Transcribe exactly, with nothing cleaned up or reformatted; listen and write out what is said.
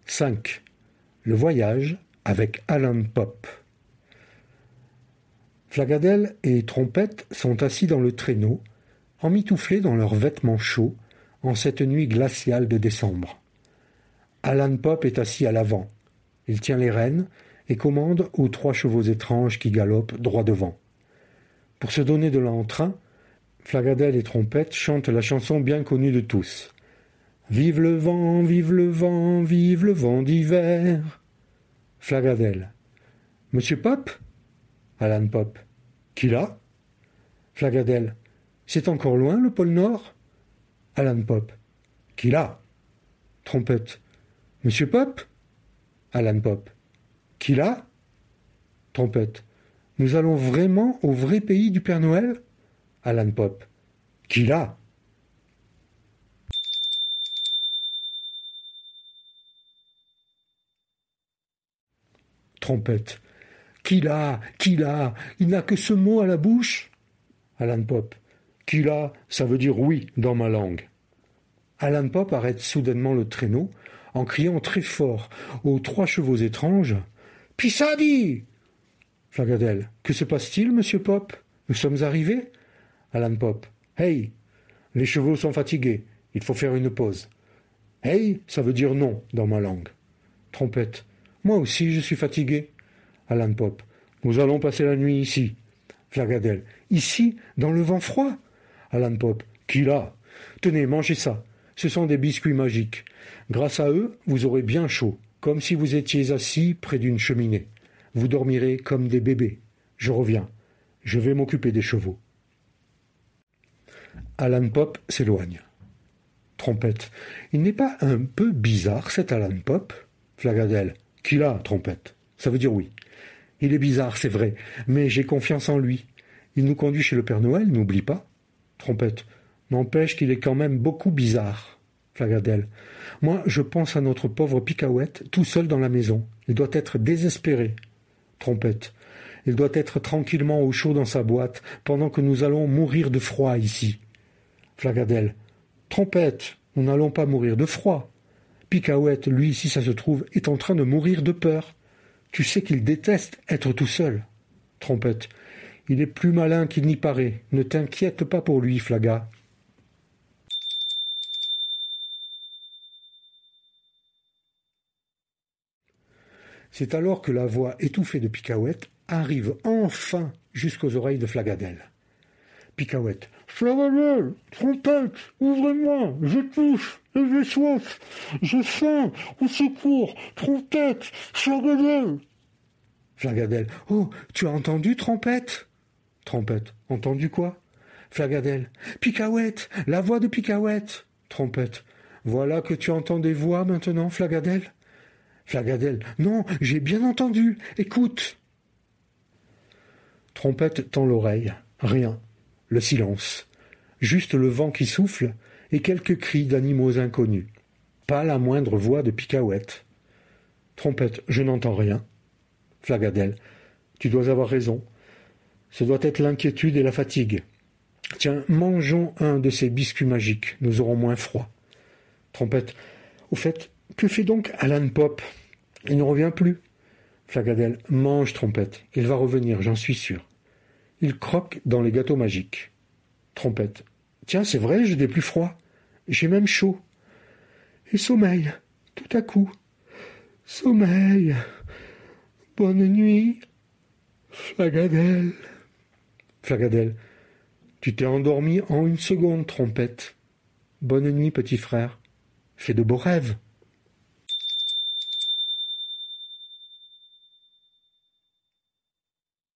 cinq. Le voyage avec Alan Pope. Flagadel et Trompette sont assis dans le traîneau, emmitouflés dans leurs vêtements chauds, en cette nuit glaciale de décembre. Alan Pope est assis à l'avant. Il tient les rênes et commande aux trois chevaux étranges qui galopent droit devant. Pour se donner de l'entrain, Flagadel et Trompette chantent la chanson bien connue de tous. « Vive le vent, vive le vent, vive le vent d'hiver !» Flagadel. « Monsieur Pope ?» Alan Pope. « Qui là ?» Flagadel. « C'est encore loin, le pôle Nord ?» Alan Pope. « Qui là ?» Trompette. « Monsieur Pope ?» Alan Pope. « Qui là ?» Trompette. « Nous allons vraiment au vrai pays du Père Noël ?» Alan Pope. « Qui là ?» Trompette. « Qui là ? Qui là ? Il n'a que ce mot à la bouche ?» Alan Pope. « Qui là ? Ça veut dire oui dans ma langue. » Alan Pope arrête soudainement le traîneau en criant très fort aux trois chevaux étranges « Pissadi !» Flagadel. « Que se passe-t-il, monsieur Pope ? Nous sommes arrivés ?» Alan Pope. « Hey ! Les chevaux sont fatigués. Il faut faire une pause. »« Hey ! Ça veut dire non dans ma langue. » Trompette. « Moi aussi, je suis fatigué. » Alan Pope. « Nous allons passer la nuit ici. » Flagadel. « Ici, dans le vent froid ?» Alan Pope. « Qui là ? Tenez, mangez ça. Ce sont des biscuits magiques. Grâce à eux, vous aurez bien chaud, comme si vous étiez assis près d'une cheminée. Vous dormirez comme des bébés. Je reviens. Je vais m'occuper des chevaux. » Alan Pope s'éloigne. Trompette. « Il n'est pas un peu bizarre, cet Alan Pope ?» Flagadel. « Qui là, Trompette ? Ça veut dire oui. Il est bizarre, c'est vrai, mais j'ai confiance en lui. Il nous conduit chez le Père Noël, n'oublie pas. » Trompette. « N'empêche qu'il est quand même beaucoup bizarre. » Flagadel. « Moi, je pense à notre pauvre Picaouette, tout seul dans la maison. Il doit être désespéré. » Trompette. « Il doit être tranquillement au chaud dans sa boîte, pendant que nous allons mourir de froid ici. » Flagadel. « Trompette, nous n'allons pas mourir de froid. Picaouette, lui, si ça se trouve, est en train de mourir de peur. Tu sais qu'il déteste être tout seul. » Trompette. « Il est plus malin qu'il n'y paraît. Ne t'inquiète pas pour lui, Flaga. » C'est alors que la voix étouffée de Picaouette arrive enfin jusqu'aux oreilles de Flagadel. Picaouette. « Flagadel, Trompette, ouvrez-moi, je touche, et j'ai soif, j'ai faim, au secours, Trompette, Flagadel. » Flagadel. « Oh, tu as entendu, Trompette ?» Trompette. « Entendu quoi ?» Flagadel. « Picaouette, la voix de Picaouette. » Trompette. « Voilà que tu entends des voix maintenant, Flagadel. » Flagadel. « Non, j'ai bien entendu, écoute. » Trompette tend l'oreille. Rien. Le silence. Juste le vent qui souffle et quelques cris d'animaux inconnus. Pas la moindre voix de Picaouette. Trompette. « Je n'entends rien. » Flagadel. « Tu dois avoir raison. Ce doit être l'inquiétude et la fatigue. Tiens, mangeons un de ces biscuits magiques. Nous aurons moins froid. » Trompette. « Au fait, que fait donc Alan Pope ? Il ne revient plus. » Flagadel. « Mange, Trompette. Il va revenir, j'en suis sûr. » Il croque dans les gâteaux magiques. Trompette. « Tiens, c'est vrai, j'ai des plus froids. J'ai même chaud. Et sommeil, tout à coup. Sommeil. Bonne nuit, Flagadel. » Flagadel. « Tu t'es endormi en une seconde, Trompette. Bonne nuit, petit frère. Fais de beaux rêves. »